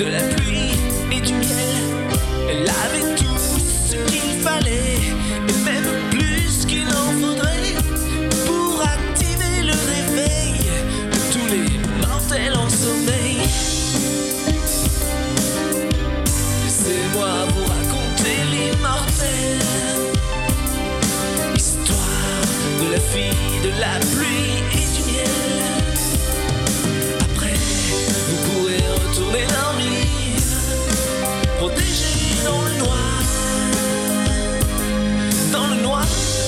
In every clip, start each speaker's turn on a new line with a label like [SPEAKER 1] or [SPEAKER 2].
[SPEAKER 1] de la pluie et du miel. Elle avait tout ce qu'il fallait, et même plus qu'il en faudrait, pour activer le réveil de tous les mortels en sommeil. Laissez-moi vous raconter l'immortelle histoire de la fille de la pluie et du miel. Après, vous pourrez retourner dormir, protégé dans le noir. Dans le noir,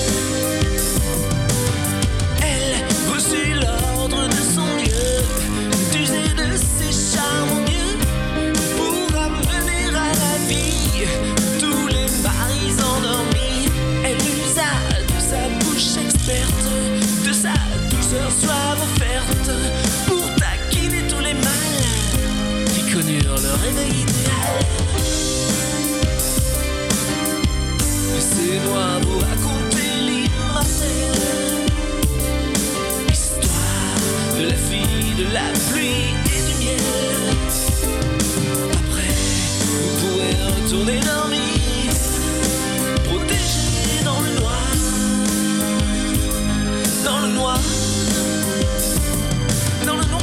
[SPEAKER 1] elle reçut l'ordre de son Dieu d'user de ses charmes au mieux pour amener à la vie tous les maris endormis. Elle usa de sa bouche experte, de sa douceur suave offerte, pour taquiner tous les mâles qui connurent leur réveil idéal. Laissez-moi vous raconter l'immortelle histoire de la fille de la pluie et du miel. Après, vous pourrez retourner dormir, protégé dans le noir. Dans le noir. Dans le noir.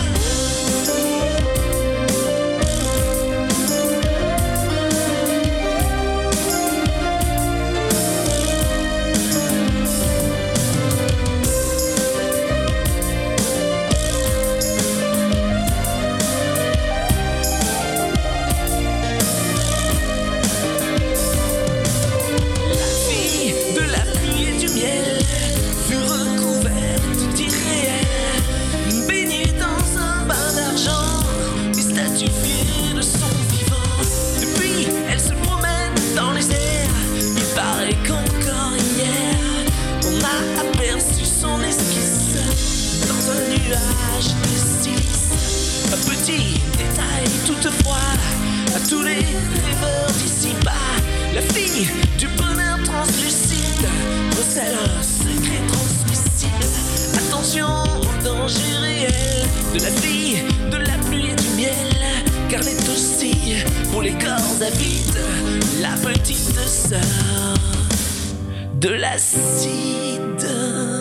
[SPEAKER 1] Un petit détail toutefois, à tous les rêveurs d'ici-bas, la fille du bonheur translucide recèle un secret transmissible. Attention au danger réel de la fille de la pluie et du miel, car elle est aussi, pour les corps avides, la petite sœur de l'acide.